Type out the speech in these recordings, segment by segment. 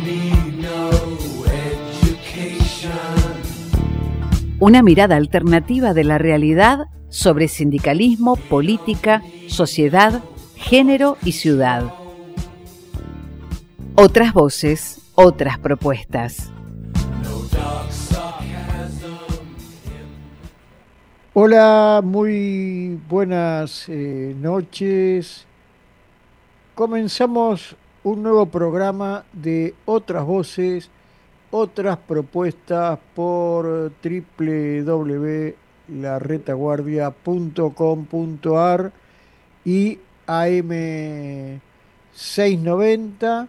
Una mirada alternativa de la realidad sobre sindicalismo, política, sociedad, género y ciudad. Otras voces, otras propuestas. Hola, muy buenas noches. Comenzamos un nuevo programa de Otras Voces, otras propuestas por www.laretaguardia.com.ar y AM690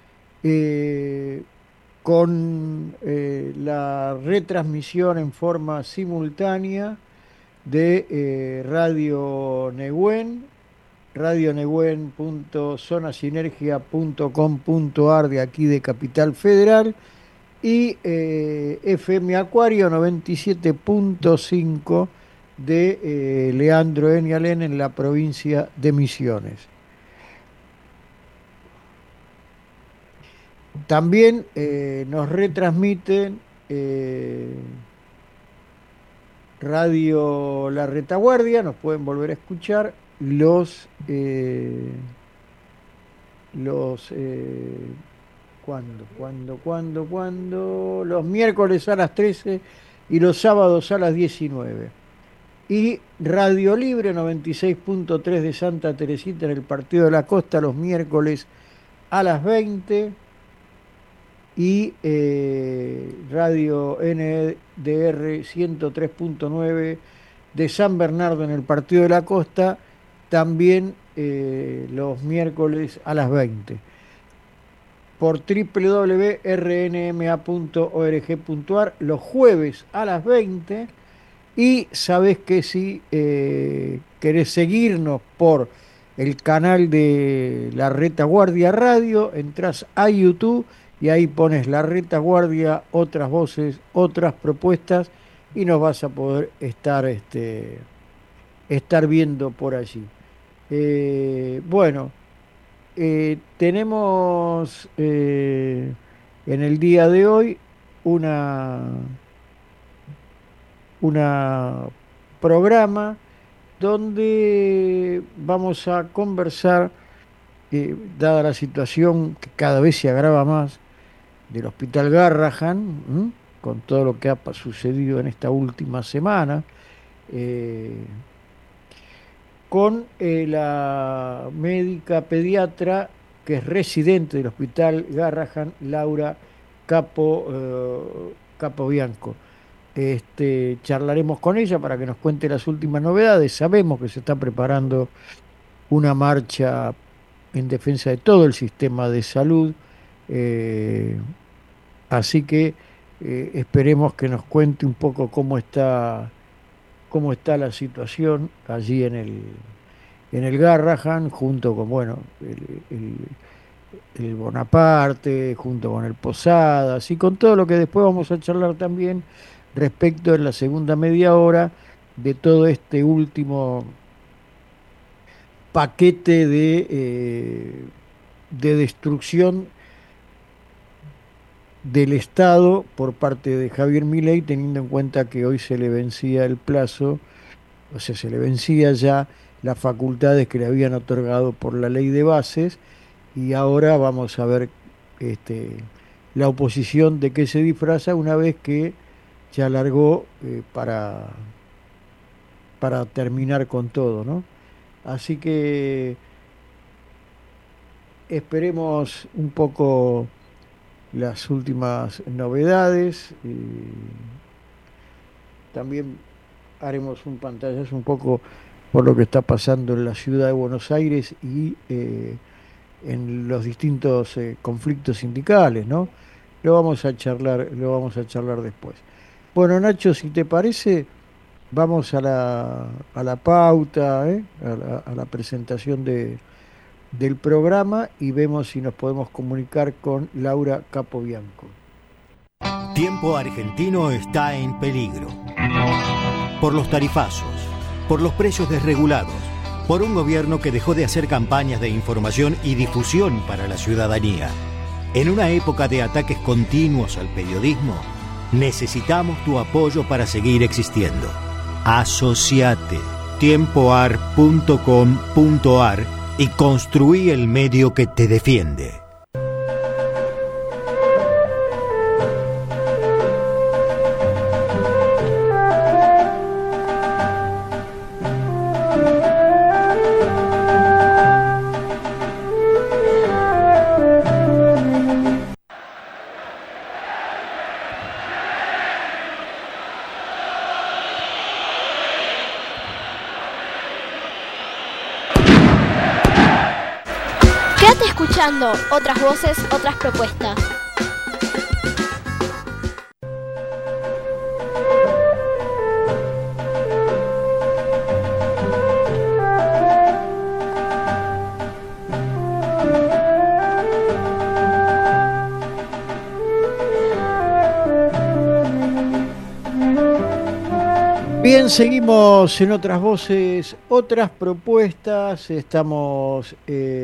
con la retransmisión en forma simultánea de Radio Nehuen, radionehuen.zonasinergia.com.ar de aquí de Capital Federal, y FM Acuario 97.5 de Leandro Enialén en la provincia de Misiones. También nos retransmiten Radio La Retaguardia, nos pueden volver a escuchar los miércoles a las 13 y los sábados a las 19. Y Radio Libre 96.3 de Santa Teresita en el Partido de la Costa los miércoles a las 20. Y Radio NDR 103.9 de San Bernardo en el Partido de la Costa también los miércoles a las 20. Por www.rnma.org.ar los jueves a las 20. Y sabés que si querés seguirnos por el canal de La Retaguardia Radio, entrás a YouTube y ahí pones La Retaguardia, otras voces, otras propuestas, y nos vas a poder estar viendo por allí. Tenemos en el día de hoy una programa donde vamos a conversar, dada la situación que cada vez se agrava más del Hospital Garrahan, con todo lo que ha sucedido en esta última semana, con la médica pediatra que es residente del Hospital Garrahan, Laura Capobianco. Charlaremos con ella para que nos cuente las últimas novedades. Sabemos que se está preparando una marcha en defensa de todo el sistema de salud, así que esperemos que nos cuente un poco cómo está la situación allí en el Garrahan, junto con el Bonaparte, junto con el Posadas y con todo lo que después vamos a charlar también respecto en la segunda media hora de todo este último paquete de destrucción del Estado por parte de Javier Milei, teniendo en cuenta que hoy se le vencía el plazo, o sea, se le vencía ya las facultades que le habían otorgado por la ley de bases, y ahora vamos a ver la oposición de qué se disfraza una vez que ya largó para terminar con todo, ¿no? Así que esperemos un poco las últimas novedades. También haremos un pantallazo un poco por lo que está pasando en la ciudad de Buenos Aires y en los distintos conflictos sindicales, ¿no? Lo vamos a charlar después. Bueno, Nacho, si te parece, vamos a la pauta, a la presentación del programa, y vemos si nos podemos comunicar con Laura Capobianco. Tiempo argentino está en peligro. Por los tarifazos, por los precios desregulados, por un gobierno que dejó de hacer campañas de información y difusión para la ciudadanía. En una época de ataques continuos al periodismo, necesitamos tu apoyo para seguir existiendo. Asociate tiempoar.com.ar y construí el medio que te defiende. Quédate escuchando otras voces, otras propuestas. Bien, seguimos en otras voces, otras propuestas. Estamos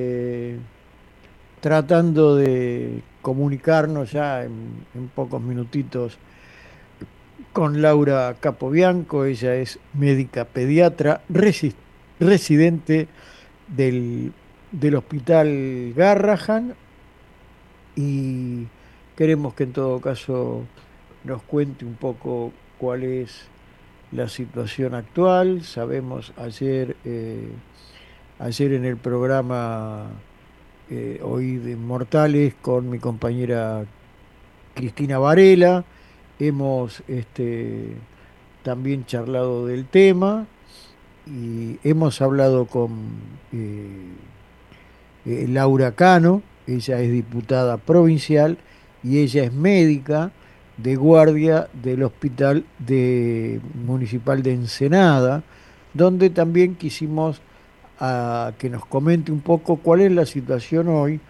tratando de comunicarnos ya en pocos minutitos con Laura Capobianco. Ella es médica pediatra residente del Hospital Garrahan, y queremos que en todo caso nos cuente un poco cuál es la situación actual. Sabemos ayer en el programa hoy de Mortales con mi compañera Cristina Varela, hemos también charlado del tema y hemos hablado con Laura Cano. Ella es diputada provincial y ella es médica de guardia del Hospital Municipal de Ensenada, donde también quisimos que nos comente un poco cuál es la situación hoy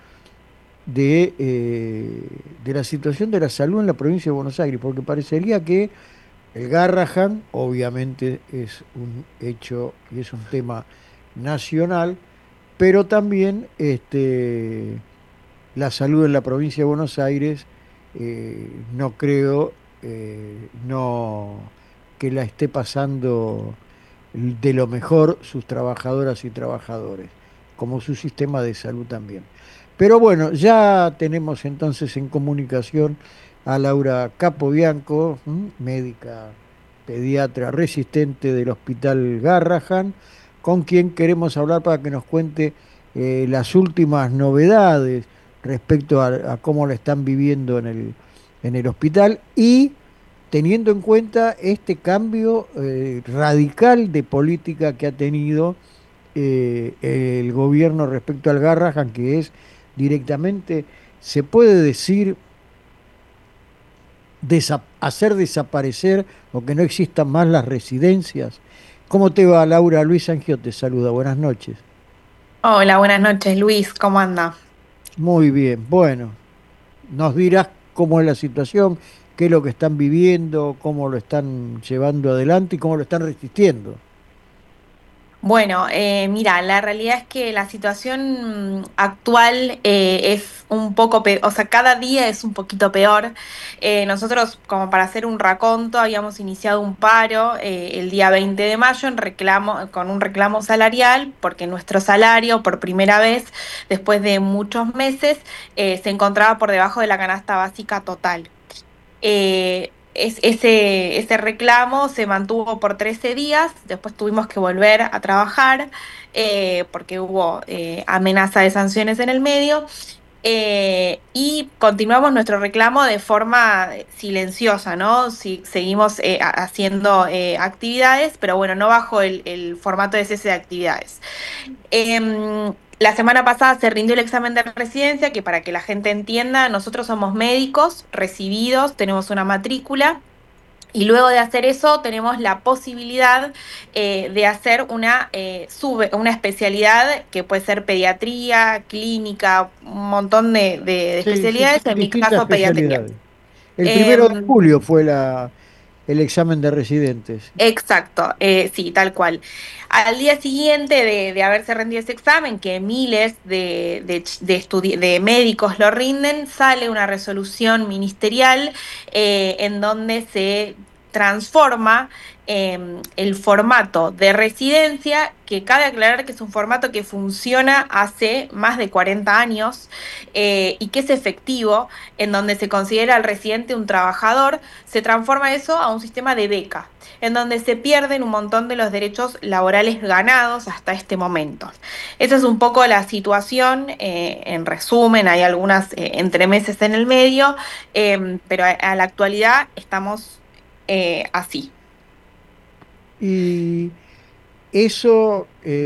de la situación de la salud en la provincia de Buenos Aires, porque parecería que el Garrahan obviamente es un hecho y es un tema nacional, pero también la salud en la provincia de Buenos Aires no creo no que la esté pasando de lo mejor sus trabajadoras y trabajadores, como su sistema de salud también. Pero bueno, ya tenemos entonces en comunicación a Laura Capobianco, médica pediatra resistente del Hospital Garrahan, con quien queremos hablar para que nos cuente las últimas novedades respecto a cómo la están viviendo en el hospital, y teniendo en cuenta este cambio radical de política que ha tenido el gobierno respecto al Garrahan, que es directamente, se puede decir, hacer desaparecer o que no existan más las residencias. ¿Cómo te va, Laura? Luis Angio te saluda, buenas noches. Hola, buenas noches, Luis, ¿cómo anda? Muy bien, bueno, nos dirás cómo es la situación, qué es lo que están viviendo, cómo lo están llevando adelante y cómo lo están resistiendo. Bueno, mira, la realidad es que la situación actual es un poco peor, o sea, cada día es un poquito peor. Nosotros, como para hacer un raconto, habíamos iniciado un paro el día 20 de mayo con un reclamo salarial, porque nuestro salario, por primera vez, después de muchos meses, se encontraba por debajo de la canasta básica total. Ese reclamo se mantuvo por 13 días, después tuvimos que volver a trabajar porque hubo amenaza de sanciones en el medio, y continuamos nuestro reclamo de forma silenciosa, ¿no? Seguimos haciendo actividades, pero bueno, no bajo el formato de cese de actividades. La semana pasada se rindió el examen de residencia, que para que la gente entienda, nosotros somos médicos recibidos, tenemos una matrícula, y luego de hacer eso tenemos la posibilidad de hacer una especialidad que puede ser pediatría, clínica, un montón de Sí, especialidades, en mi distintas caso pediatría. especialidades. El 1 de julio fue el examen de residentes. Exacto, sí, tal cual. Al día siguiente de haberse rendido ese examen, que miles de médicos lo rinden, sale una resolución ministerial en donde se transforma el formato de residencia, que cabe aclarar que es un formato que funciona hace más de 40 años y que es efectivo, en donde se considera al residente un trabajador, se transforma eso a un sistema de beca, en donde se pierden un montón de los derechos laborales ganados hasta este momento. Esa es un poco la situación, en resumen, hay algunas entremeses en el medio, pero a la actualidad estamos así. Y eso,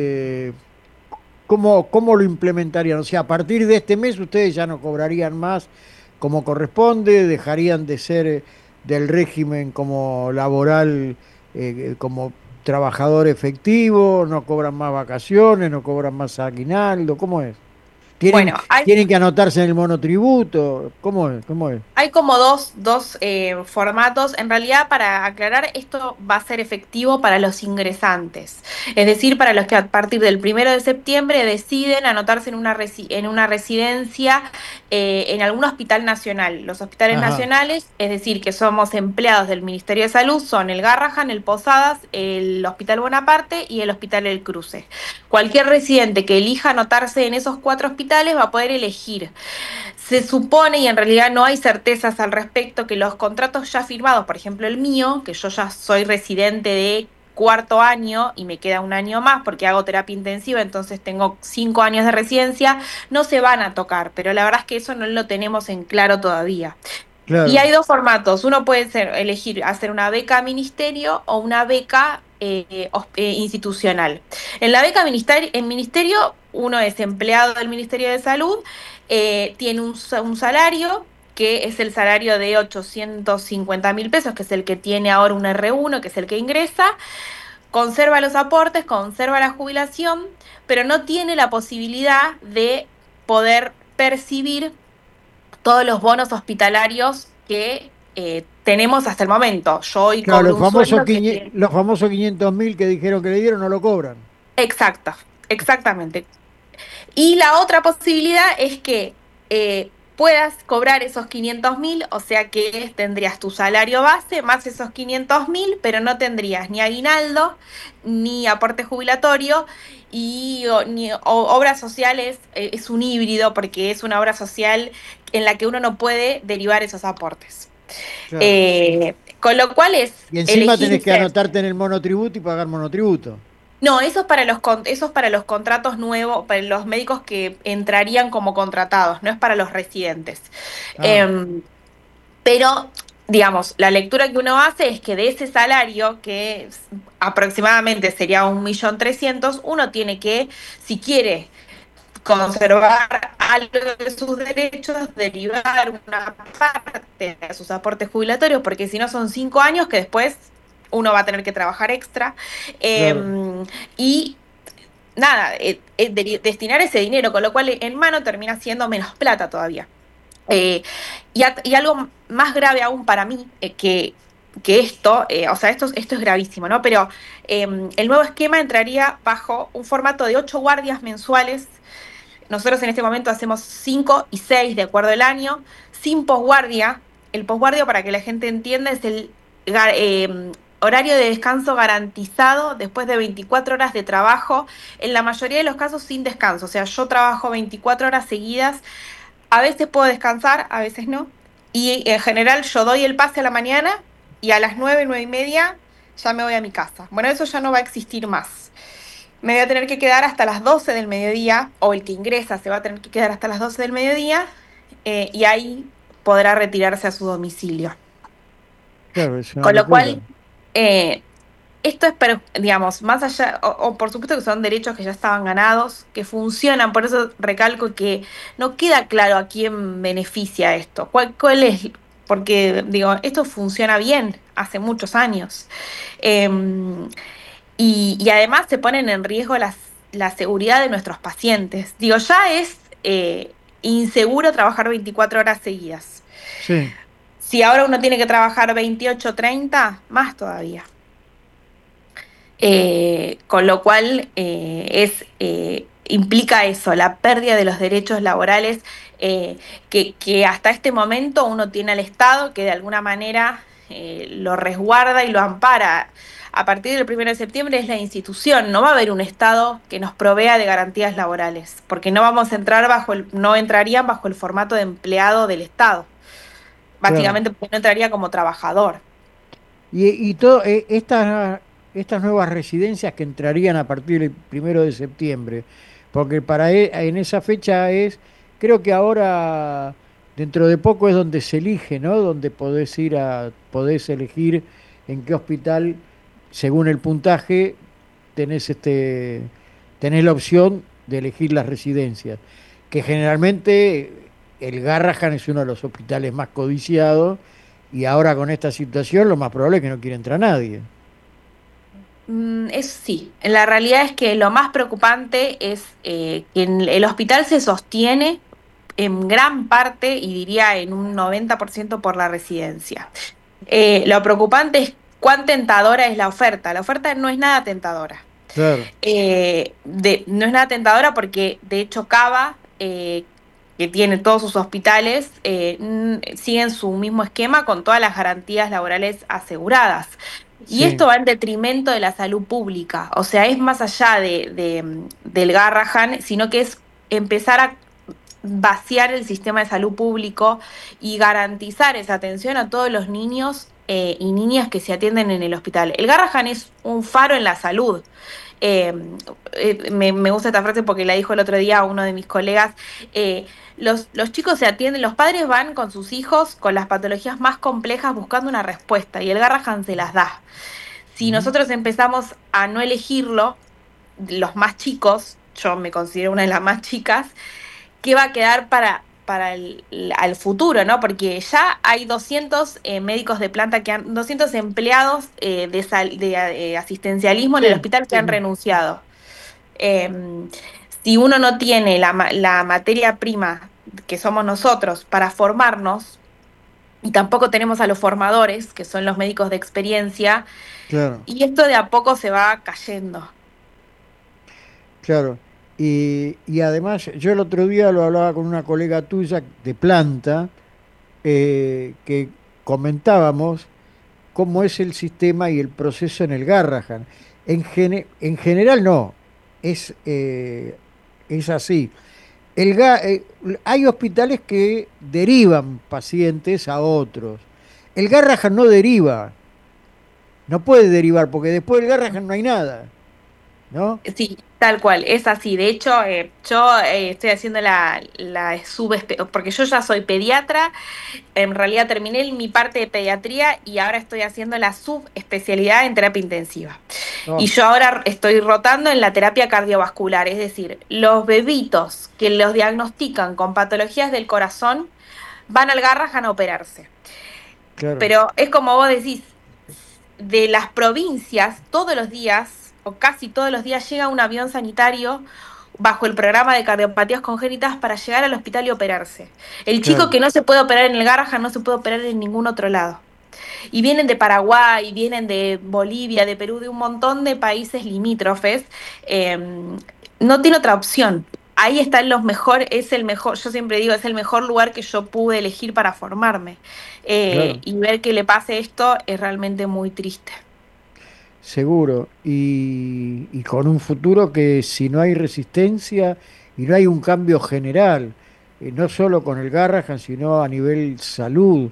¿cómo lo implementarían? O sea, a partir de este mes ustedes ya no cobrarían más como corresponde, dejarían de ser del régimen como laboral, como trabajador efectivo, no cobran más vacaciones, no cobran más aguinaldo, ¿cómo es? ¿Tienen, Bueno, hay tienen que anotarse en el monotributo? ¿Cómo es? ¿Cómo es? Hay como dos formatos. En realidad, para aclarar, esto va a ser efectivo para los ingresantes. Es decir, para los que a partir del 1 de septiembre deciden anotarse en una residencia en algún hospital nacional. Los hospitales Ajá, nacionales, es decir, que somos empleados del Ministerio de Salud, son el Garrahan, el Posadas, el Hospital Bonaparte y el Hospital El Cruce. Cualquier residente que elija anotarse en esos 4 hospitales va a poder elegir. Se supone, y en realidad no hay certezas al respecto, que los contratos ya firmados, por ejemplo el mío, que yo ya soy residente de cuarto año y me queda un año más porque hago terapia intensiva, entonces tengo 5 años de residencia, no se van a tocar, pero la verdad es que eso no lo tenemos en claro todavía. Y claro. hay dos formatos, uno puede elegir hacer una beca ministerio o una beca institucional. En la beca en ministerio, uno es empleado del Ministerio de Salud, tiene un salario que es el salario de 850.000 pesos, que es el que tiene ahora un R1, que es el que ingresa, conserva los aportes, conserva la jubilación, pero no tiene la posibilidad de poder percibir todos los bonos hospitalarios que tenemos hasta el momento. Yo hoy Claro, cobro un sueldo que los famosos 500.000 que dijeron que le dieron no lo cobran. Exacto, exactamente. Y la otra posibilidad es que puedas cobrar esos 500.000, o sea que tendrías tu salario base más esos 500.000, pero no tendrías ni aguinaldo, ni aporte jubilatorio, ni obras sociales, es un híbrido porque es una obra social en la que uno no puede derivar esos aportes. Claro. Con lo cual es Y encima tenés que elegirse. anotarte en el monotributo y pagar monotributo. No, eso es para los contratos nuevos, para los médicos que entrarían como contratados, no es para los residentes. Ah, Em, pero, digamos, la lectura que uno hace es que de ese salario, aproximadamente sería 1.300.000, uno tiene que, si quiere conservar algo de sus derechos, derivar una parte de sus aportes jubilatorios, porque si no son 5 años que después uno va a tener que trabajar extra. claro. Y nada, destinar ese dinero, con lo cual en mano termina siendo menos plata todavía. Y algo más grave aún para mí, que esto, o sea, esto es gravísimo, ¿no? Pero el nuevo esquema entraría bajo un formato de 8 guardias mensuales. Nosotros en este momento hacemos 5 y 6 de acuerdo al año, sin posguardia. El posguardia, para que la gente entienda, es el horario de descanso garantizado después de 24 horas de trabajo, en la mayoría de los casos sin descanso. O sea, yo trabajo 24 horas seguidas, a veces puedo descansar, a veces no. Y en general yo doy el pase a la mañana y a las 9, 9:30 ya me voy a mi casa. Bueno, eso ya no va a existir más. Me voy a tener que quedar hasta las 12 del mediodía, o el que ingresa se va a tener que quedar hasta las 12 del mediodía, y ahí podrá retirarse a su domicilio. Claro, es una Con lo locura. cual, eh, esto es, pero, digamos, más allá, o por supuesto que son derechos que ya estaban ganados, que funcionan, por eso recalco que no queda claro a quién beneficia esto, cuál es, porque digo, esto funciona bien hace muchos años. Y además se ponen en riesgo la seguridad de nuestros pacientes. Digo, ya es inseguro trabajar 24 horas seguidas. Sí, Si ahora uno tiene que trabajar 28, 30, más todavía. Con lo cual implica eso, la pérdida de los derechos laborales que hasta este momento uno tiene al Estado que de alguna manera lo resguarda y lo ampara. A partir del 1 de septiembre es la institución, no va a haber un Estado que nos provea de garantías laborales, porque no vamos a entrar no entrarían bajo el formato de empleado del Estado, Claro. básicamente porque no entraría como trabajador. Y estas nuevas residencias que entrarían a partir del 1 de septiembre, porque en esa fecha creo que ahora, dentro de poco es donde se elige, ¿no? Donde podés elegir en qué hospital, según el puntaje, tenés tenés la opción de elegir las residencias, que generalmente el Garrahan es uno de los hospitales más codiciados y ahora con esta situación lo más probable es que no quiera entrar nadie. Eso sí, la realidad es que lo más preocupante es que el hospital se sostiene en gran parte, y diría en un 90% por la residencia. Lo preocupante es cuán tentadora es la oferta. La oferta no es nada tentadora. Claro, No es nada tentadora porque de hecho Cava, que tiene todos sus hospitales, siguen su mismo esquema con todas las garantías laborales aseguradas. Y sí, esto va en detrimento de la salud pública, o sea, es más allá del Garrahan, sino que es empezar a vaciar el sistema de salud público y garantizar esa atención a todos los niños y niñas que se atienden en el hospital. El Garrahan es un faro en la salud. Eh, me gusta esta frase porque la dijo el otro día uno de mis colegas. Los chicos se atienden, los padres van con sus hijos con las patologías más complejas buscando una respuesta y el Garrahan se las da. Si ujú, nosotros empezamos a no elegirlo, los más chicos, yo me considero una de las más chicas, ¿qué va a quedar al futuro, ¿no? Porque ya hay 200 médicos de planta 200 empleados de asistencialismo en el sí, hospital que sí, han sí, renunciado. Eh, si uno no tiene la materia prima que somos nosotros para formarnos, y tampoco tenemos a los formadores, que son los médicos de experiencia, claro, y esto de a poco se va cayendo. claro. Y además, yo el otro día lo hablaba con una colega tuya de planta, que comentábamos cómo es el sistema y el proceso en el Garrahan. En general no, es, eh, es así. Hay hospitales que derivan pacientes a otros. El Garrahan no deriva, no puede derivar porque después del Garrahan no hay nada, ¿no? Sí, tal cual, es así. De hecho, yo estoy haciendo porque yo ya soy pediatra, en realidad terminé mi parte de pediatría y ahora estoy haciendo la subespecialidad en terapia intensiva. Y No, yo ahora estoy rotando en la terapia cardiovascular, es decir, los bebitos que los diagnostican con patologías del corazón van al Garrahan a operarse. claro, Pero es como vos decís, de las provincias, todos los días, o casi todos los días, llega un avión sanitario bajo el programa de cardiopatías congénitas para llegar al hospital y operarse. El chico claro, que no se puede operar en el Garrahan no se puede operar en ningún otro lado. Y vienen de Paraguay, vienen de Bolivia, de Perú, de un montón de países limítrofes. eh, no tiene otra opción. Ahí están los mejores, es el mejor, yo siempre digo, es el mejor lugar que yo pude elegir para formarme. claro, Y ver que le pase esto es realmente muy triste. seguro. Y con un futuro que si no hay resistencia y no hay un cambio general, no solo con el Garrahan, sino a nivel salud,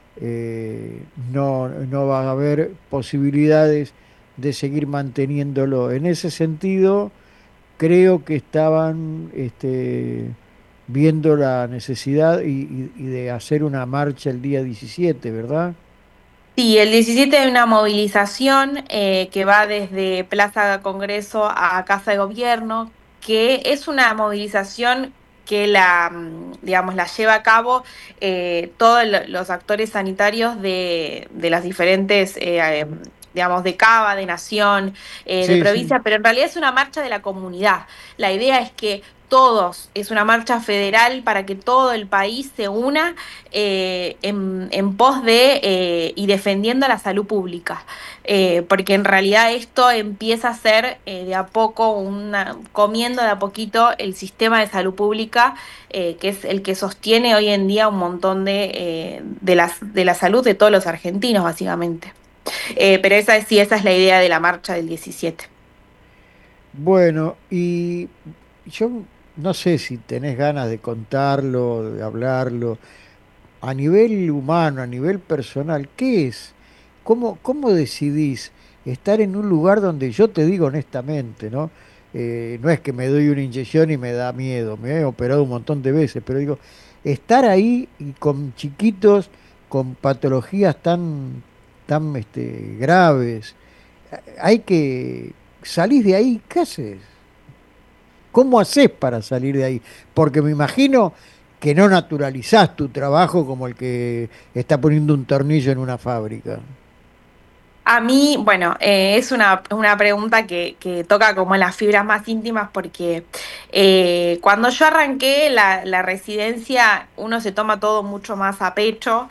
no va a haber posibilidades de seguir manteniéndolo. En ese sentido, creo que estaban viendo la necesidad y de hacer una marcha el día 17, ¿verdad? Sí, el 17 hay una movilización que va desde Plaza Congreso a Casa de Gobierno, que es una movilización que digamos, la lleva a cabo todos los actores sanitarios de las diferentes, digamos, de Cava, de Nación, de Sí, sí, provincia, pero en realidad es una marcha de la comunidad. La idea es que todos, es una marcha federal para que todo el país se una en pos de y defendiendo la salud pública. Porque en realidad esto empieza a ser de a poco, comiendo de a poquito el sistema de salud pública, que es el que sostiene hoy en día un montón de la salud de todos los argentinos, básicamente. Pero esa es la idea de la marcha del 17. Bueno, y yo no sé si tenés ganas de contarlo, de hablarlo, a nivel humano, a nivel personal, ¿qué es? ¿Cómo decidís estar en un lugar donde yo te digo honestamente, ¿no? No es que me doy una inyección y me da miedo, me he operado un montón de veces, pero digo, estar ahí y con chiquitos con patologías tan graves, hay que salir de ahí, ¿qué haces? ¿Cómo haces para salir de ahí? Porque me imagino que no naturalizás tu trabajo como el que está poniendo un tornillo en una fábrica. A mí, bueno, es una pregunta que toca como las fibras más íntimas porque cuando yo arranqué la residencia uno se toma todo mucho más a pecho,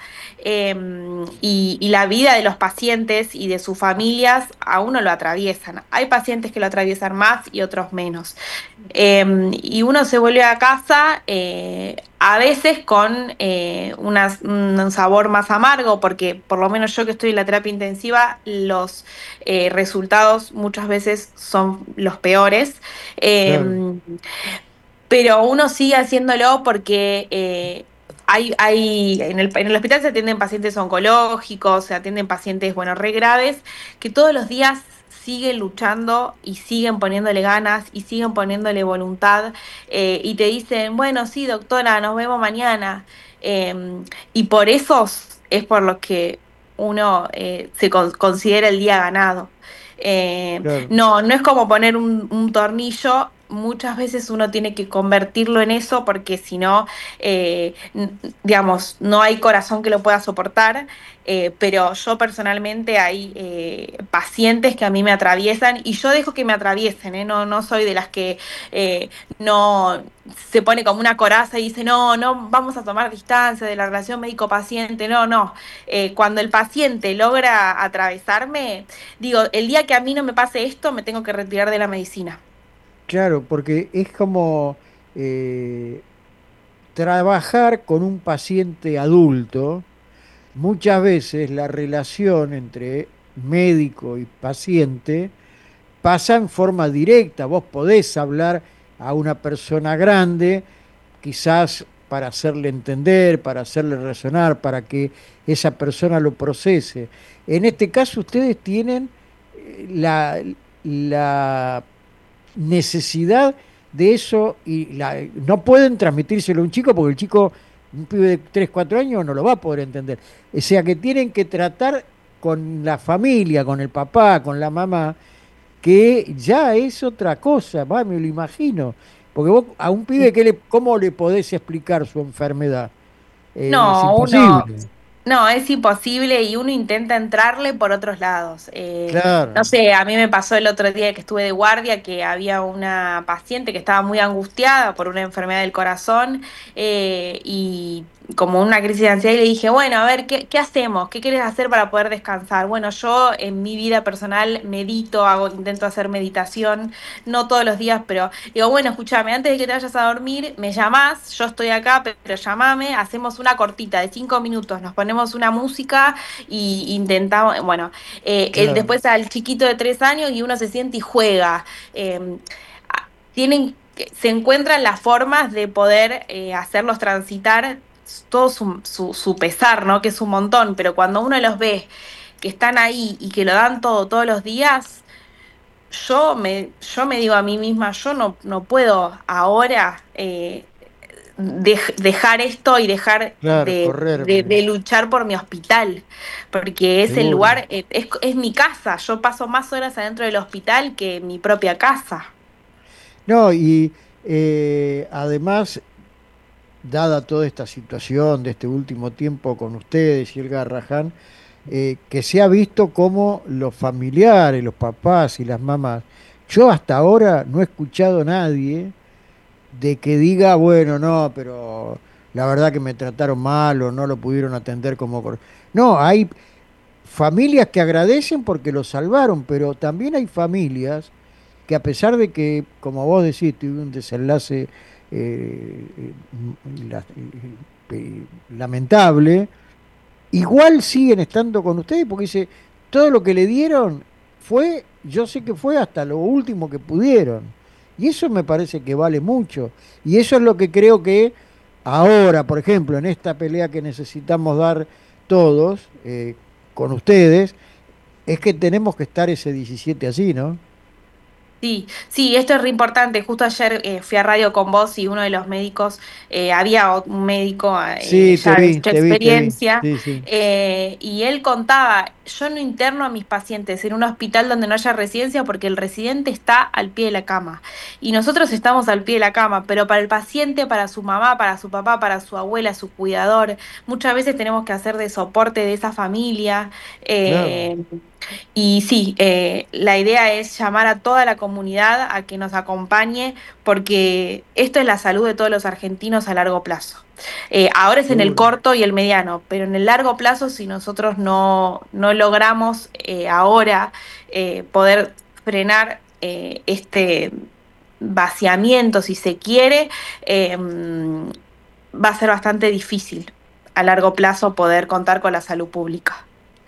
y la vida de los pacientes y de sus familias a uno lo atraviesan. Hay pacientes que lo atraviesan más y otros menos. Y uno se vuelve a casa a veces con un sabor más amargo, porque por lo menos yo que estoy en la terapia intensiva, los resultados muchas veces son los peores. Claro, Eh, pero uno sigue haciéndolo porque en el hospital se atienden pacientes oncológicos, se atienden pacientes, bueno, re graves, que todos los días siguen luchando y siguen poniéndole ganas y siguen poniéndole voluntad, y te dicen, bueno, sí, doctora, nos vemos mañana. Y por eso es por los que uno considera el día ganado. claro. No es como poner un tornillo, muchas veces uno tiene que convertirlo en eso porque si no, digamos, no hay corazón que lo pueda soportar, pero yo personalmente hay pacientes que a mí me atraviesan y yo dejo que me atraviesen, no soy de las que no se pone como una coraza y dice, no vamos a tomar distancia de la relación médico-paciente, no. Cuando el paciente logra atravesarme, digo, el día que a mí no me pase esto, me tengo que retirar de la medicina. Claro, porque es como eh, trabajar con un paciente adulto. Muchas veces la relación entre médico y paciente pasa en forma directa. Vos podés hablar a una persona grande, quizás para hacerle entender, para hacerle resonar, para que esa persona lo procese. En este caso, ustedes tienen la necesidad de eso y no pueden transmitírselo a un chico porque el chico, un pibe de 3 4 años, no lo va a poder entender. O sea que tienen que tratar con la familia, con el papá, con la mamá, que ya es otra cosa, va, me lo imagino. Porque vos a un pibe, ¿cómo le podés explicar su enfermedad? Es No, imposible. no, es imposible y uno intenta entrarle por otros lados. No Claro, sé, a mí me pasó el otro día que estuve de guardia que había una paciente que estaba muy angustiada por una enfermedad del corazón, y como una crisis de ansiedad y le dije, bueno, a ver, ¿qué hacemos? ¿Qué quieres hacer para poder descansar? Bueno, yo en mi vida personal medito, intento hacer meditación, no todos los días, pero digo, bueno, escúchame, antes de que te vayas a dormir, me llamás, yo estoy acá, pero llamame, hacemos una cortita de 5 minutos, nos ponemos una música y intentamos, bueno, claro. después al chiquito de 3 años y uno se siente y juega. Eh, Se encuentran las formas de poder hacerlos transitar todo su pesar, ¿no? Que es un montón, pero cuando uno los ve que están ahí y que lo dan todo todos los días, yo me digo a mí misma, yo no puedo ahora dejar esto y dejar Claro, correrme, de luchar por mi hospital, porque es el seguro. lugar, es mi casa, yo paso más horas adentro del hospital que en mi propia casa. No, y además, dada toda esta situación de este último tiempo con ustedes y el Garrahan, que se ha visto como los familiares, los papás y las mamás, yo hasta ahora no he escuchado a nadie de que diga, bueno, no, pero la verdad que me trataron mal o no lo pudieron atender como... No, hay familias que agradecen porque lo salvaron, pero también hay familias que a pesar de que, como vos decís, tuve un desenlace eh, eh, lamentable, igual siguen estando con ustedes porque dice, todo lo que le dieron fue, yo sé que fue hasta lo último que pudieron. Y eso me parece que vale mucho. Y eso es lo que creo que ahora, por ejemplo, en esta pelea que necesitamos dar todos, con ustedes, es que tenemos que estar ese 17 así, ¿no? Sí, sí, esto es re importante. Justo ayer fui a radio con vos y uno de los médicos, había un médico Sí, ya de mucha te vi. experiencia, Sí, sí. y él contaba, yo no interno a mis pacientes en un hospital donde no haya residencia porque el residente está al pie de la cama y nosotros estamos al pie de la cama, pero para el paciente, para su mamá, para su papá, para su abuela, su cuidador, muchas veces tenemos que hacer de soporte de esa familia. Claro. eh, y sí, la idea es llamar a toda la comunidad a que nos acompañe porque esto es la salud de todos los argentinos a largo plazo. Ahora es en el Seguro. corto y el mediano, pero en el largo plazo, si nosotros no logramos ahora poder frenar este vaciamiento, si se quiere, va a ser bastante difícil a largo plazo poder contar con la salud pública.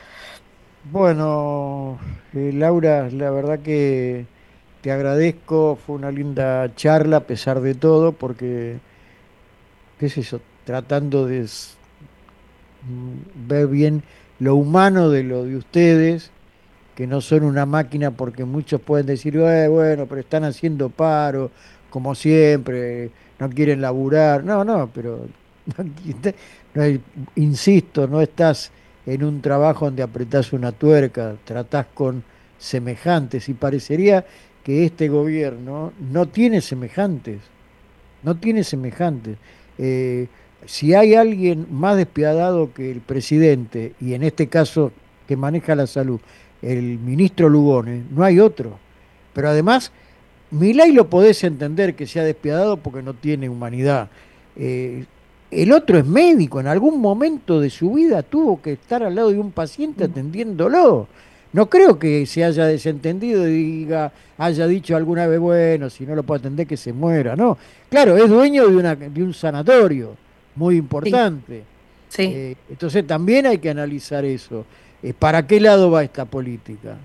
Bueno, Laura, la verdad que te agradezco, fue una linda charla a pesar de todo, porque, qué sé yo, tratando de ver bien lo humano de lo de ustedes, que no son una máquina, porque muchos pueden decir, bueno, pero están haciendo paro, como siempre, no quieren laburar". No, no, pero no, no insisto, no estás en un trabajo donde apretás una tuerca, tratás con semejantes y parecería que este gobierno no tiene semejantes, no tiene semejantes. Eh, si hay alguien más despiadado que el presidente, y en este caso que maneja la salud, el ministro Lugones, no hay otro. Pero además, Milei lo podés entender que sea despiadado porque no tiene humanidad. Eh, el otro es médico, en algún momento de su vida tuvo que estar al lado de un paciente atendiéndolo. No creo que se haya desentendido y haya dicho alguna vez, bueno, si no lo puedo atender, que se muera. No, claro, es dueño de un sanatorio muy Sí, importante. sí. Entonces también hay que analizar eso. ¿Para qué lado va esta política?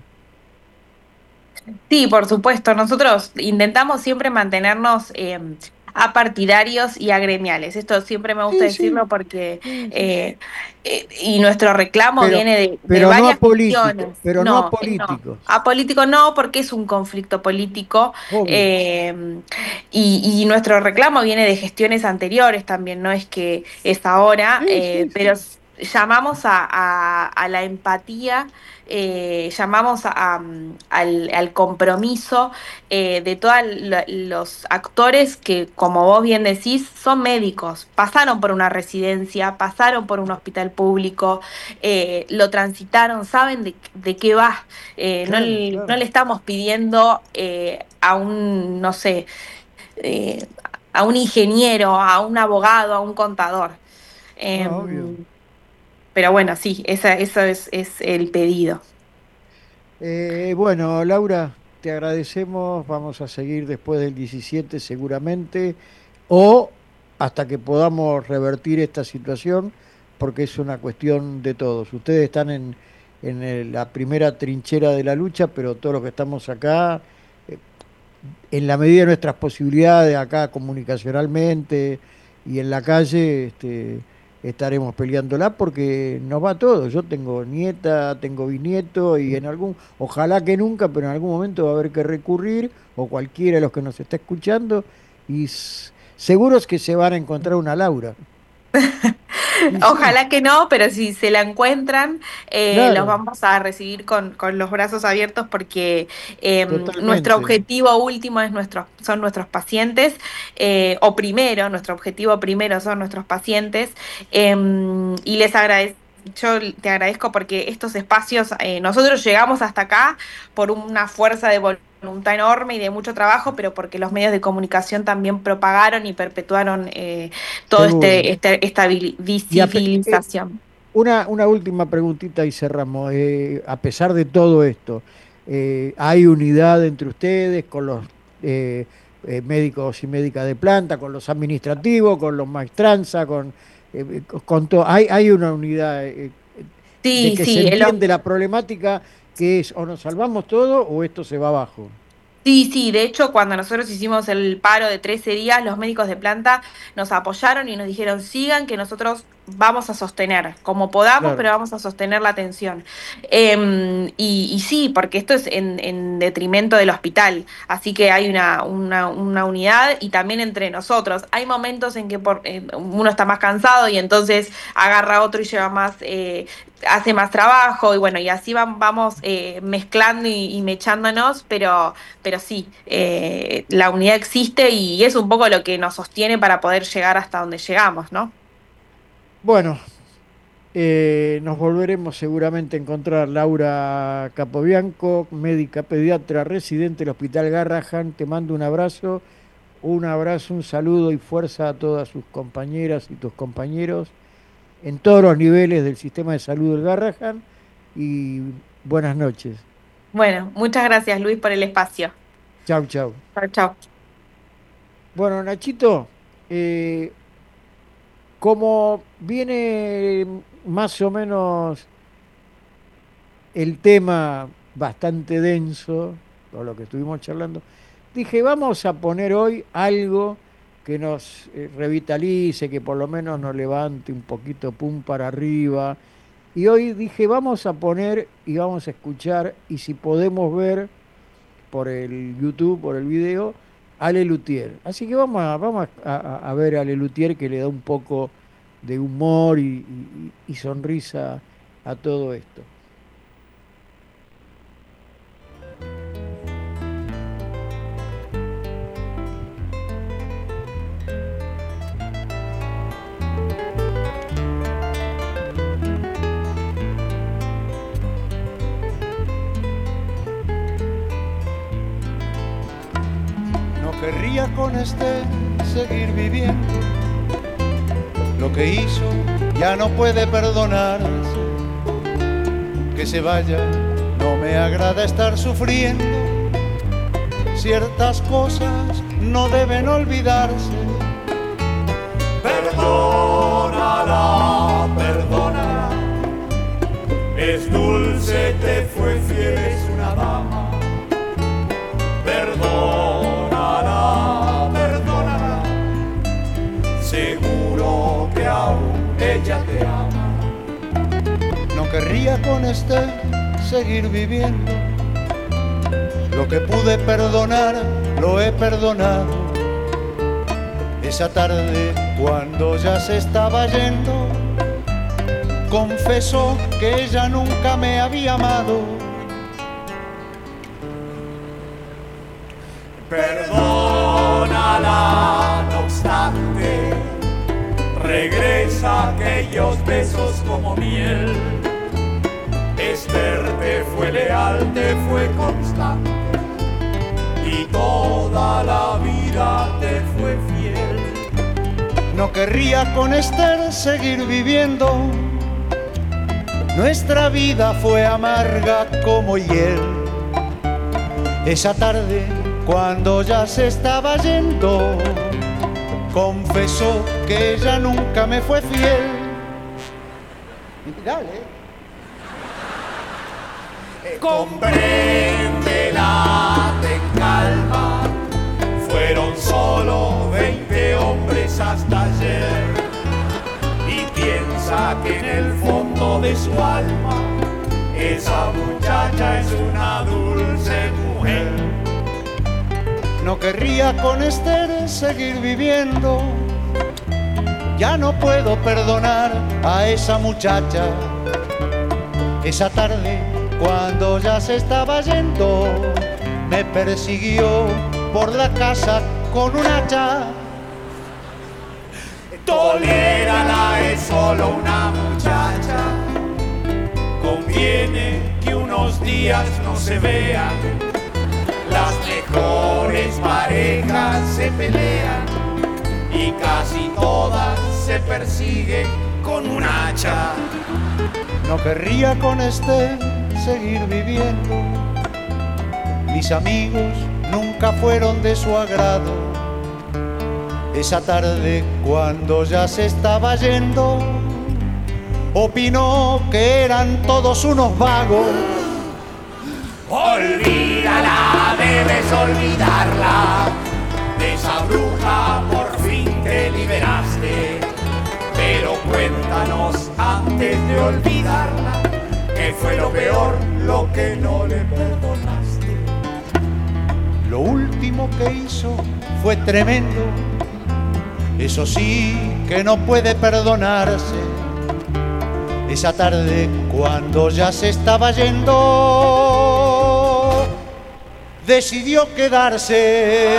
Sí, por supuesto. Nosotros intentamos siempre mantenernos apartidarios y agremiales. Esto siempre me gusta Sí, sí, decirlo porque sí, sí. eh, y nuestro reclamo Pero, viene de pero no varias apolítico, cuestiones. pero no No, no. apolíticos, Apolítico no, porque es un conflicto político, obvio. eh, y nuestro reclamo viene de gestiones anteriores también, no es que es ahora, Sí, sí, pero sí. llamamos a la empatía, llamamos al compromiso de todos los actores que, como vos bien decís, son médicos, pasaron por una residencia, pasaron por un hospital público, lo transitaron, saben de qué va. Claro, No claro. le estamos pidiendo a un, no sé, eh, a un ingeniero, a un abogado, a un contador. No, obvio. Em, pero bueno, sí, eso es el pedido. Bueno, Laura, te agradecemos. Vamos a seguir después del 17 seguramente, o hasta que podamos revertir esta situación, porque es una cuestión de todos. Ustedes están la primera trinchera de la lucha, pero todos los que estamos acá, eh, en la medida de nuestras posibilidades, acá comunicacionalmente y en la calle, estaremos peleándola porque nos va todo. Yo tengo nieta, tengo bisnieto y ojalá que nunca, pero en algún momento va a haber que recurrir, o cualquiera de los que nos está escuchando, y seguros que se van a encontrar una Laura. Y sí, Ojalá que no, pero si se la encuentran, los claro, vamos a recibir con los brazos abiertos porque nuestro totalmente. objetivo último son nuestros pacientes, o primero, nuestro objetivo primero son nuestros pacientes, y les agradezco. Yo te agradezco porque estos espacios, nosotros llegamos hasta acá por una fuerza de voluntad voluntad enorme y de mucho trabajo, pero porque los medios de comunicación también propagaron y perpetuaron toda esta visibilización. Una última preguntita y cerramos. A pesar de todo esto, ¿hay unidad entre ustedes con los médicos y médicas de planta, con los administrativos, con los maestranza, con todo? ¿Hay una unidad de que se entiende la problemática, que es o nos salvamos todo o esto se va abajo? Sí, de hecho, cuando nosotros hicimos el paro de 13 días, los médicos de planta nos apoyaron y nos dijeron, sigan, que nosotros vamos a sostener, como podamos, claro, pero vamos a sostener la atención. Y sí, porque esto es en detrimento del hospital, así que hay una unidad y también entre nosotros. Hay momentos en que uno está más cansado y entonces agarra a otro y lleva más... hace más trabajo y bueno, y así vamos mezclando y mechándonos, pero sí, la unidad existe y es un poco lo que nos sostiene para poder llegar hasta donde llegamos, ¿no? Bueno, nos volveremos seguramente a encontrar. Laura Capobianco, médica pediatra residente del Hospital Garrahan, te mando un abrazo, un saludo y fuerza a todas sus compañeras y tus compañeros en todos los niveles del sistema de salud del Garrahan y buenas noches. Bueno, muchas gracias, Luis, por el espacio. Chau. Chau. Bueno, Nachito, como viene más o menos el tema bastante denso, con lo que estuvimos charlando, dije, vamos a poner hoy algo que nos revitalice, que por lo menos nos levante un poquito pum para arriba. Y hoy dije, vamos a poner y vamos a escuchar, y si podemos ver por el YouTube, por el video, a Lelutier. Así que vamos a ver a Lelutier, que le da un poco de humor y sonrisa a todo esto. Querría con seguir viviendo. Lo que hizo ya no puede perdonarse. Que se vaya, no me agrada estar sufriendo. Ciertas cosas no deben olvidarse. Perdónala, perdónala. Es dulce, te fue fiel, es una dama. Perdónala, seguro que aún ella te ama. No querría con seguir viviendo. Lo que pude perdonar, lo he perdonado. Esa tarde, cuando ya se estaba yendo, confesó que ella nunca me había amado. Perdónala, no obstante, regresa aquellos besos como miel. Esther te fue leal, te fue constante, y toda la vida te fue fiel. No querría con Esther seguir viviendo. Nuestra vida fue amarga como hiel. Esa tarde, cuando ya se estaba yendo, confesó que ella nunca me fue fiel. Dale. Compréndela, ten calma. Fueron solo 20 hombres hasta ayer. Y piensa que en el fondo de su alma esa muchacha es una dulce mujer. No querría con Esther seguir viviendo. Ya no puedo perdonar a esa muchacha. Esa tarde, cuando ya se estaba yendo, me persiguió por la casa con un hacha. Tolérala, es solo una muchacha. Conviene que unos días no se vean. Las mejores parejas se pelean y casi todas se persiguen con un hacha. No querría con este seguir viviendo. Mis amigos nunca fueron de su agrado. Esa tarde cuando ya se estaba yendo, opinó que eran todos unos vagos. Olvídala, debes olvidarla. De esa bruja por fin te liberaste. Pero cuéntanos antes de olvidarla, ¿qué fue lo peor, lo que no le perdonaste? Lo último que hizo fue tremendo. Eso sí que no puede perdonarse. Esa tarde cuando ya se estaba yendo, decidió quedarse.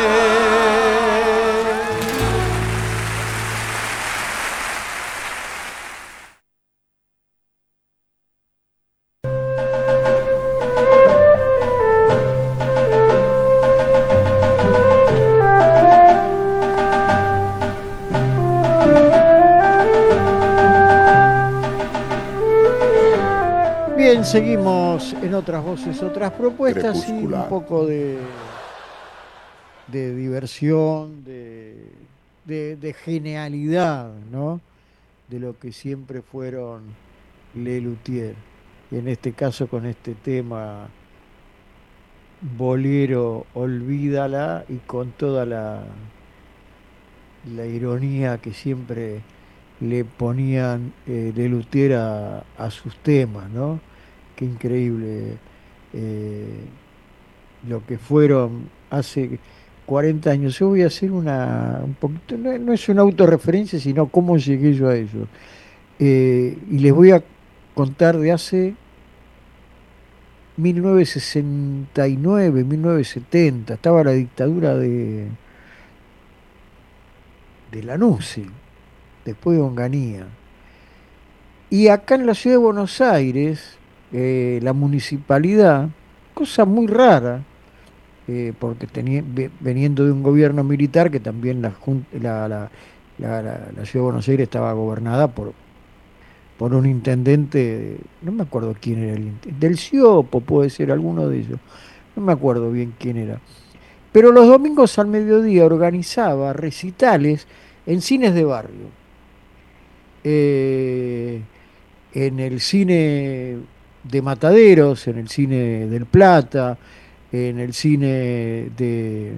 Bien, seguimos en Otras Voces, Otras Propuestas y un poco de diversión, de genialidad, ¿no? De lo que siempre fueron Lelutier. Y en este caso con este tema bolero, Olvídala, y con toda la ironía que siempre le ponían Lelutier a sus temas, ¿no? Qué increíble lo que fueron hace 40 años. Yo voy a hacer un poquito, no es una autorreferencia, sino cómo llegué yo a ello. Y les voy a contar de hace 1969, 1970. Estaba la dictadura de Lanussi, después de Onganía. Y acá en la ciudad de Buenos Aires, la municipalidad, cosa muy rara, porque veniendo de un gobierno militar, que también la ciudad de Buenos Aires estaba gobernada por un intendente, no me acuerdo quién era el intendente, del Ciopo puede ser alguno de ellos, no me acuerdo bien quién era. Pero los domingos al mediodía organizaba recitales en cines de barrio. En el cine de Mataderos, en el cine del Plata, en el cine de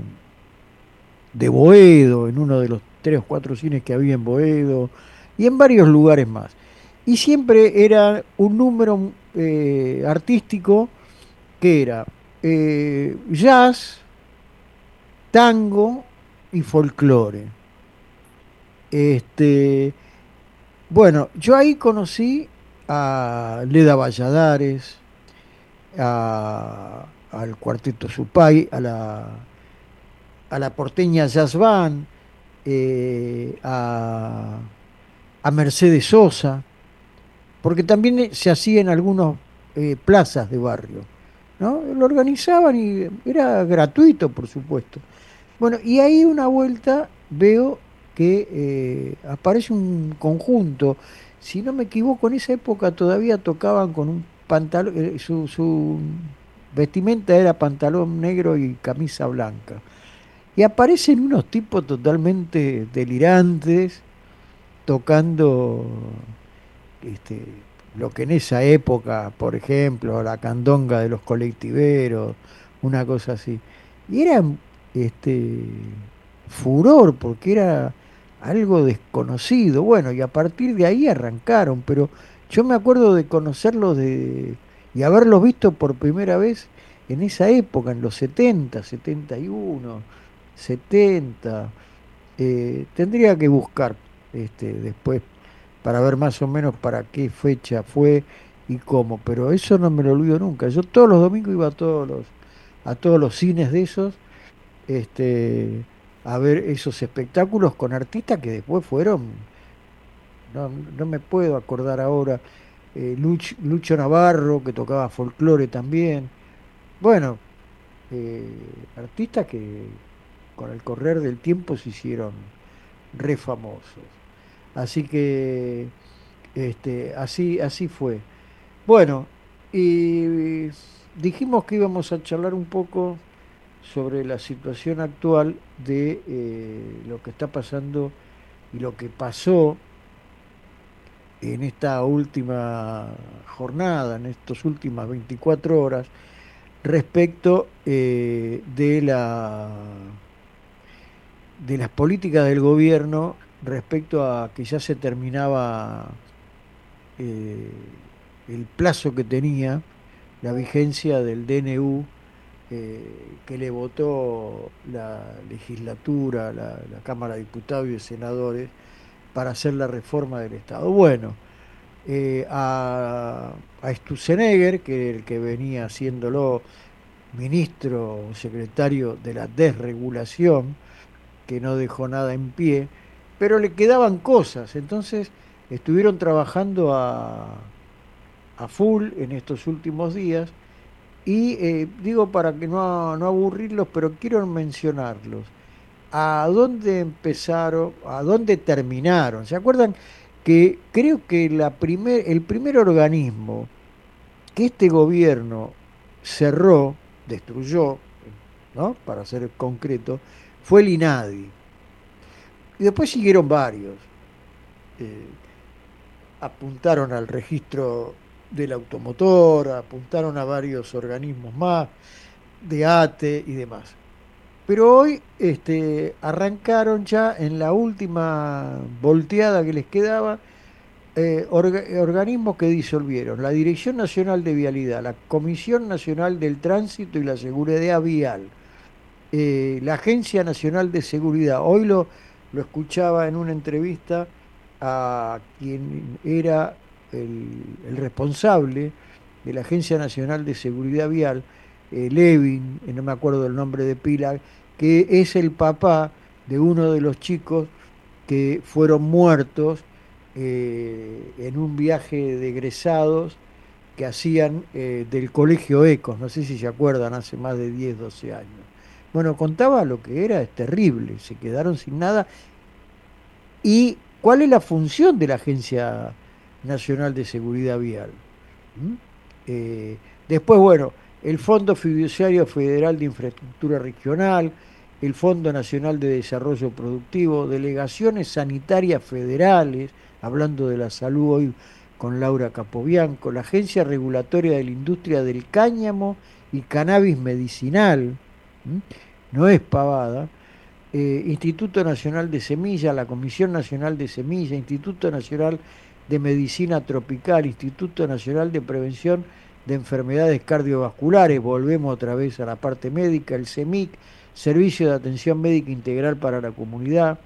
Boedo, en uno de los 3 o 4 cines que había en Boedo, y en varios lugares más. Y siempre era un número artístico que era jazz, tango y folclore. Bueno, yo ahí conocí a Leda Valladares, al Cuarteto Supay, a la porteña Jazz Band, a Mercedes Sosa, porque también se hacía en algunos plazas de barrio, ¿no? Lo organizaban y era gratuito, por supuesto. Bueno, y ahí una vuelta veo que aparece un conjunto, si no me equivoco, en esa época todavía tocaban con un pantalón, su vestimenta era pantalón negro y camisa blanca. Y aparecen unos tipos totalmente delirantes tocando lo que en esa época, por ejemplo, la candonga de los colectiveros, una cosa así. Y era furor porque era algo desconocido. Bueno, y a partir de ahí arrancaron, pero yo me acuerdo de conocerlos y haberlos visto por primera vez en esa época, en los 70, 71, 70. Tendría que buscar después para ver más o menos para qué fecha fue y cómo, pero eso no me lo olvido nunca. Yo todos los domingos iba a todos los cines de esos, a ver esos espectáculos con artistas que después fueron, no me puedo acordar ahora, Lucho Navarro, que tocaba folclore también. Bueno, artistas que con el correr del tiempo se hicieron re famosos. Así que así fue. Bueno, y dijimos que íbamos a charlar un poco sobre la situación actual de lo que está pasando y lo que pasó en esta última jornada, en estas últimas 24 horas, respecto de las políticas del gobierno, respecto a que ya se terminaba eh, el plazo que tenía la vigencia del DNU que le votó la legislatura, la Cámara de Diputados y de Senadores para hacer la reforma del Estado. Bueno, a Sturzenegger, que era el que venía haciéndolo ministro o secretario de la desregulación, que no dejó nada en pie, pero le quedaban cosas, entonces estuvieron trabajando a full en estos últimos días y digo para que no aburrirlos, pero quiero mencionarlos. ¿A dónde empezaron? ¿A dónde terminaron? ¿Se acuerdan que creo que el primer organismo que este gobierno cerró, destruyó, ¿no? Para ser concreto, fue el INADI. Y después siguieron varios. Eh, Apuntaron al registro del automotor, apuntaron a varios organismos más, de ATE y demás. Pero hoy arrancaron ya en la última volteada que les quedaba, organismos que disolvieron: la Dirección Nacional de Vialidad, la Comisión Nacional del Tránsito y la Seguridad Vial, la Agencia Nacional de Seguridad. Hoy lo escuchaba en una entrevista a quien era el responsable de la Agencia Nacional de Seguridad Vial, Levin, no me acuerdo el nombre de pila, que es el papá de uno de los chicos que fueron muertos en un viaje de egresados que hacían del Colegio Ecos, no sé si se acuerdan, hace más de 10, 12 años. Bueno, contaba lo que era, es terrible, se quedaron sin nada. ¿Y cuál es la función de la Agencia Nacional de Seguridad Vial? ¿Mm? Después, bueno, el Fondo Fiduciario Federal de Infraestructura Regional, el Fondo Nacional de Desarrollo Productivo, delegaciones sanitarias federales, hablando de la salud hoy con Laura Capobianco, la Agencia Regulatoria de la Industria del Cáñamo y Cannabis Medicinal, ¿m? No es pavada, Instituto Nacional de Semilla, la Comisión Nacional de Semilla, Instituto Nacional de Medicina Tropical, Instituto Nacional de Prevención de Enfermedades Cardiovasculares, volvemos otra vez a la parte médica, el CEMIC, Servicio de Atención Médica Integral para la Comunidad,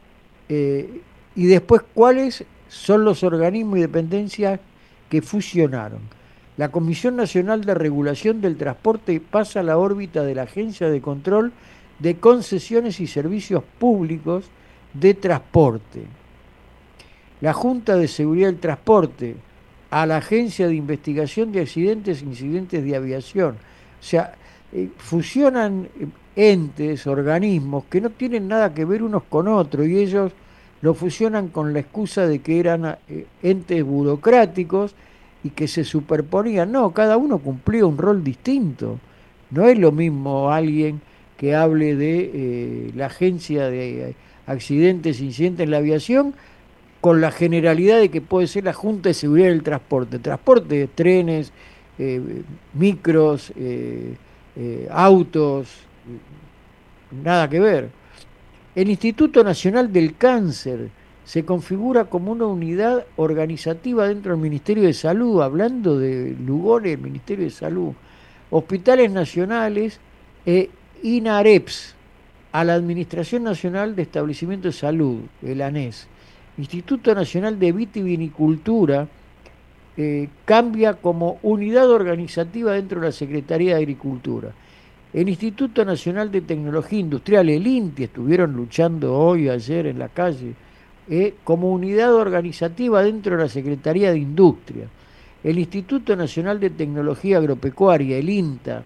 y después cuáles son los organismos y dependencias que fusionaron. La Comisión Nacional de Regulación del Transporte pasa a la órbita de la Agencia de Control de Concesiones y Servicios Públicos de Transporte. La Junta de Seguridad del Transporte a la Agencia de Investigación de Accidentes e Incidentes de Aviación. O sea, fusionan entes, organismos que no tienen nada que ver unos con otros, y ellos lo fusionan con la excusa de que eran entes burocráticos y que se superponían. No, cada uno cumplía un rol distinto. No es lo mismo alguien que hable de la Agencia de Accidentes e Incidentes en la Aviación con la generalidad de que puede ser la Junta de Seguridad del Transporte. Transporte de trenes, micros, autos, nada que ver. El Instituto Nacional del Cáncer se configura como una unidad organizativa dentro del Ministerio de Salud, hablando de Lugones, el Ministerio de Salud. Hospitales Nacionales, INAREPS, a la Administración Nacional de Establecimientos de Salud, el ANES. Instituto Nacional de Vitivinicultura cambia como unidad organizativa dentro de la Secretaría de Agricultura. El Instituto Nacional de Tecnología Industrial, el INTI, estuvieron luchando hoy, ayer en la calle, como unidad organizativa dentro de la Secretaría de Industria. El Instituto Nacional de Tecnología Agropecuaria, el INTA,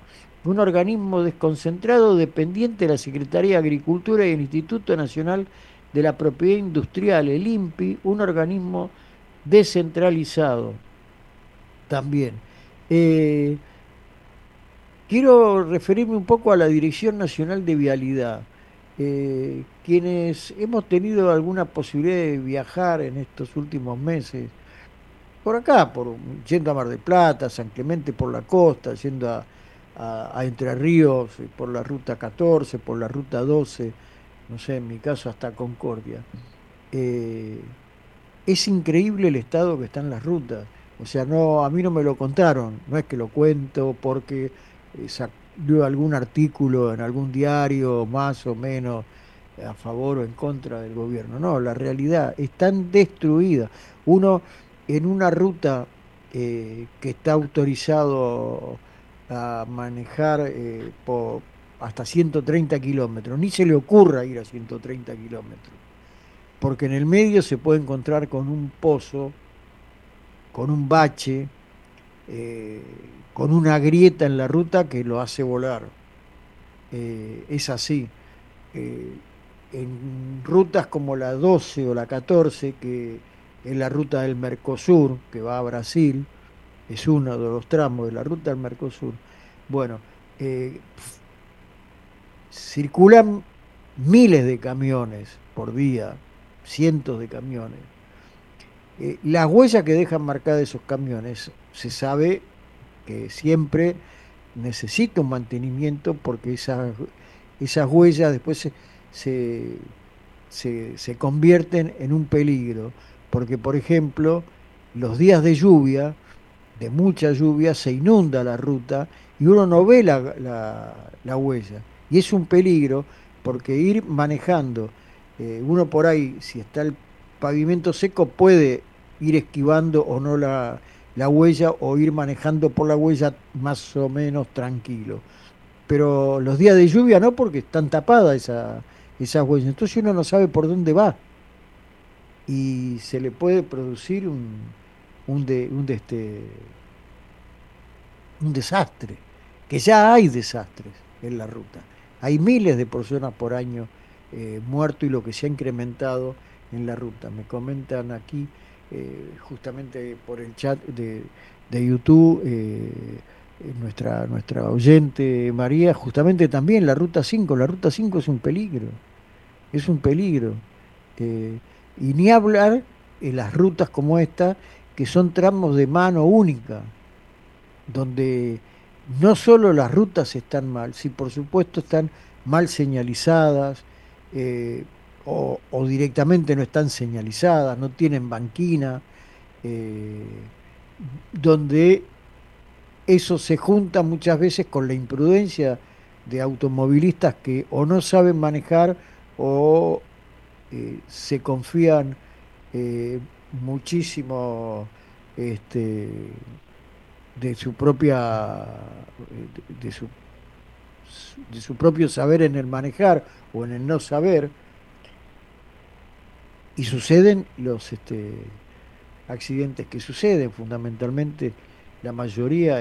un organismo desconcentrado dependiente de la Secretaría de Agricultura y el Instituto Nacional de la Propiedad Industrial, el INPI, un organismo descentralizado también. Eh, Quiero referirme un poco a la Dirección Nacional de Vialidad. Quienes hemos tenido alguna posibilidad de viajar en estos últimos meses, por acá, yendo a Mar del Plata, San Clemente por la costa, yendo a Entre Ríos, por la ruta 14, por la ruta 12, no sé, en mi caso hasta Concordia. Eh, es increíble el estado que están las rutas. O sea, no, a mí no me lo contaron, no es que lo cuento porque salió algún artículo en algún diario más o menos a favor o en contra del gobierno. No, la realidad están destruidas. Uno en una ruta que está autorizado a manejar por hasta 130 kilómetros, ni se le ocurra ir a 130 kilómetros, porque en el medio se puede encontrar con un pozo, con un bache, eh, con una grieta en la ruta que lo hace volar. Es así. Eh, en rutas como la 12 o la 14, que es la ruta del Mercosur, que va a Brasil, es uno de los tramos de la ruta del Mercosur. Bueno, circulan miles de camiones por día, cientos de camiones. Las huellas que dejan marcadas esos camiones, se sabe que siempre necesita un mantenimiento porque esas huellas después se, se convierten en un peligro. Porque, por ejemplo, los días de lluvia, de mucha lluvia, se inunda la ruta y uno no ve la huella. Y es un peligro porque ir manejando, uno por ahí, si está el pavimento seco, puede ir esquivando o no la huella o ir manejando por la huella más o menos tranquilo. Pero los días de lluvia no, porque están tapadas esas huellas. Entonces uno no sabe por dónde va y se le puede producir un desastre, que ya hay desastres en la ruta. Hay miles de personas por año muerto y lo que se ha incrementado en la ruta. Me comentan aquí, justamente por el chat de YouTube, nuestra oyente María, justamente también la ruta 5 es un peligro. Eh, y ni hablar en las rutas como esta, que son tramos de mano única, donde no solo las rutas están mal, sí, por supuesto están mal señalizadas, eh, o directamente no están señalizadas, no tienen banquina, eh, donde eso se junta muchas veces con la imprudencia de automovilistas que o no saben manejar o se confían muchísimo, este, de su propia, de su propio saber en el manejar o en el no saber, y suceden los accidentes que suceden. Fundamentalmente la mayoría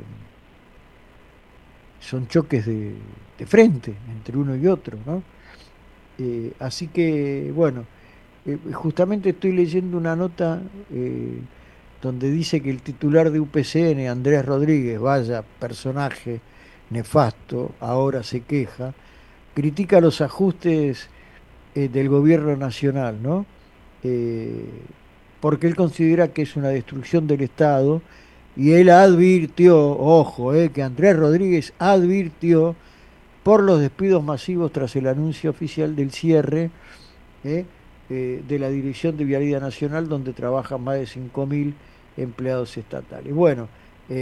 son choques de frente entre uno y otro, ¿no? Así que, bueno, justamente estoy leyendo una nota donde dice que el titular de UPCN, Andrés Rodríguez, vaya personaje nefasto, ahora se queja, critica los ajustes del gobierno nacional, ¿no? Eh, Porque él considera que es una destrucción del Estado y él advirtió, ojo, que Andrés Rodríguez advirtió por los despidos masivos tras el anuncio oficial del cierre eh, de la Dirección de Vialidad Nacional, donde trabajan más de 5.000 empleados estatales. Bueno,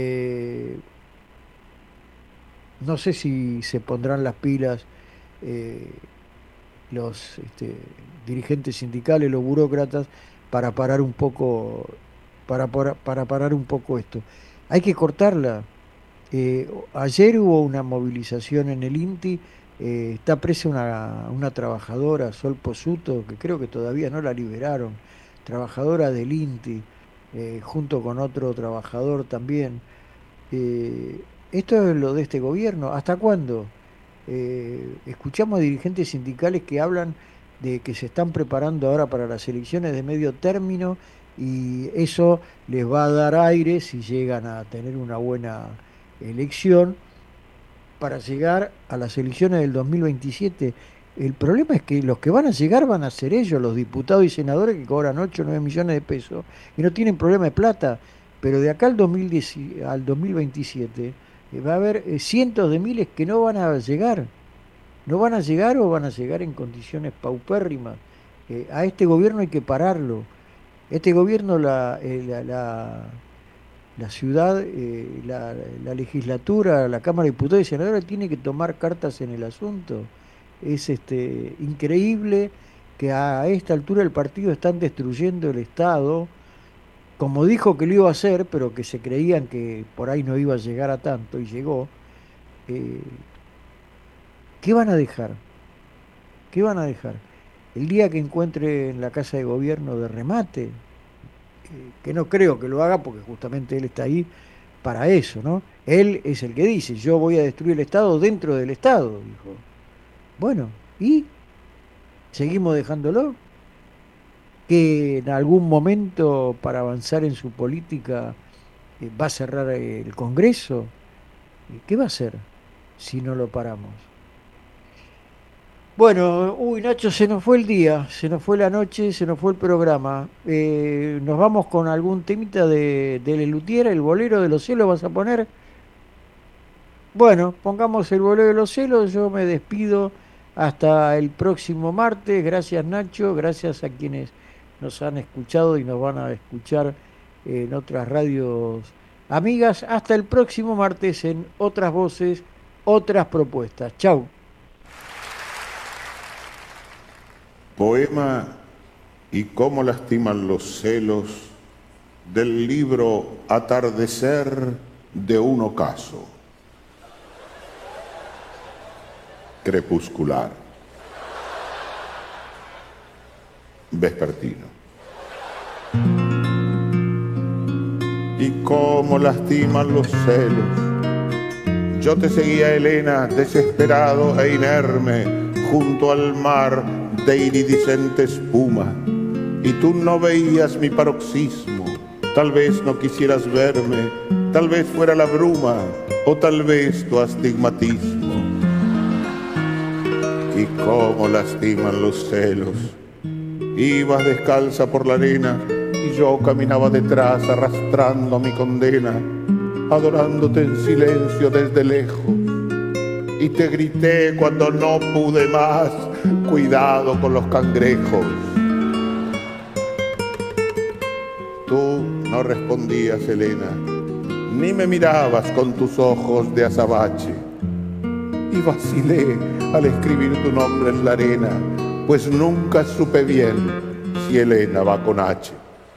no sé si se pondrán las pilas eh, los dirigentes sindicales, los burócratas, para parar un poco, para parar un poco esto. Hay que cortarla. Ayer hubo una movilización en el INTI, está presa una trabajadora, Sol Posuto, que creo que todavía no la liberaron, trabajadora del INTI, junto con otro trabajador también. Eh, Esto es lo de este gobierno. ¿Hasta cuándo? Escuchamos a dirigentes sindicales que hablan de que se están preparando ahora para las elecciones de medio término y eso les va a dar aire si llegan a tener una buena elección para llegar a las elecciones del 2027. El problema es que los que van a llegar van a ser ellos, los diputados y senadores que cobran 8 o 9 millones de pesos y no tienen problema de plata. Pero de acá al 2010, al 2027 va a haber cientos de miles que no van a llegar. No van a llegar o van a llegar en condiciones paupérrimas. A este gobierno hay que pararlo. Este gobierno, la ciudad, la legislatura, la Cámara de Diputados y Senadores tiene que tomar cartas en el asunto. Es increíble que a esta altura del partido están destruyendo el Estado, como dijo que lo iba a hacer, pero que se creían que por ahí no iba a llegar a tanto y llegó. Eh, ¿Qué van a dejar? ¿Qué van a dejar? El día que encuentre en la Casa de Gobierno de remate, que no creo que lo haga porque justamente él está ahí para eso, ¿no? Él es el que dice, yo voy a destruir el Estado dentro del Estado, dijo. Bueno, ¿y? ¿Seguimos dejándolo? Que en algún momento para avanzar en su política va a cerrar el Congreso. ¿Qué va a hacer si no lo paramos? Bueno, Nacho, se nos fue el día, se nos fue la noche, se nos fue el programa. Nos vamos con algún temita de Lelutier, el bolero de los celos, ¿vas a poner? Bueno, pongamos el bolero de los celos, yo me despido hasta el próximo martes. Gracias, Nacho, gracias a quienes nos han escuchado y nos van a escuchar en otras radios amigas. Hasta el próximo martes en Otras Voces, Otras Propuestas. Chau. Poema y cómo lastiman los celos del libro Atardecer de un ocaso. Crepuscular. Vespertino. Y cómo lastiman los celos. Yo te seguía, Helena, desesperado e inerme, junto al mar de iridiscente espuma, y tú no veías mi paroxismo. Tal vez no quisieras verme, tal vez fuera la bruma, o tal vez tu astigmatismo. Y cómo lastiman los celos. Ibas descalza por la arena y yo caminaba detrás arrastrando mi condena, adorándote en silencio desde lejos. Y te grité cuando no pude más, cuidado con los cangrejos. Tú no respondías, Helena, ni me mirabas con tus ojos de azabache. Y vacilé al escribir tu nombre en la arena, pues nunca supe bien si Helena va con H.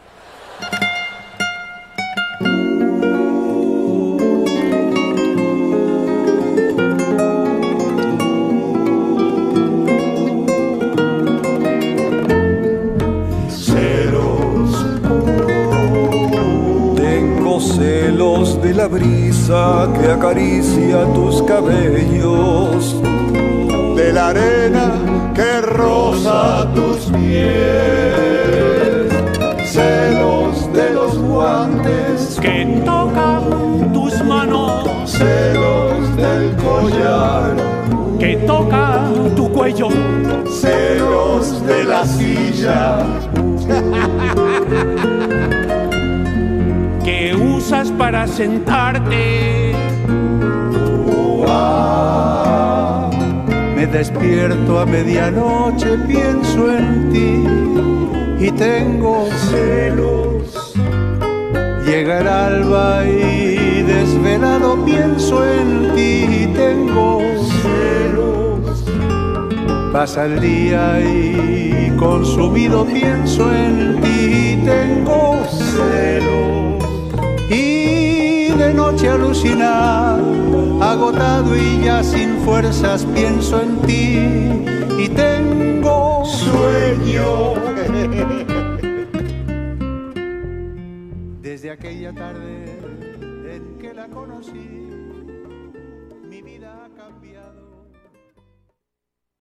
De la brisa que acaricia tus cabellos, de la arena que roza tus pies, celos de los guantes que tocan tus manos, celos del collar que toca tu cuello, celos de la silla que usas para sentarte. Me despierto a medianoche, pienso en ti y tengo celos. Llega el alba y desvelado pienso en ti y tengo celos. Pasa el día y consumido pienso en ti y tengo celos. Y de noche alucinar, agotado y ya sin fuerzas pienso en ti y tengo sueño. Desde aquella tarde en que la conocí. cambiado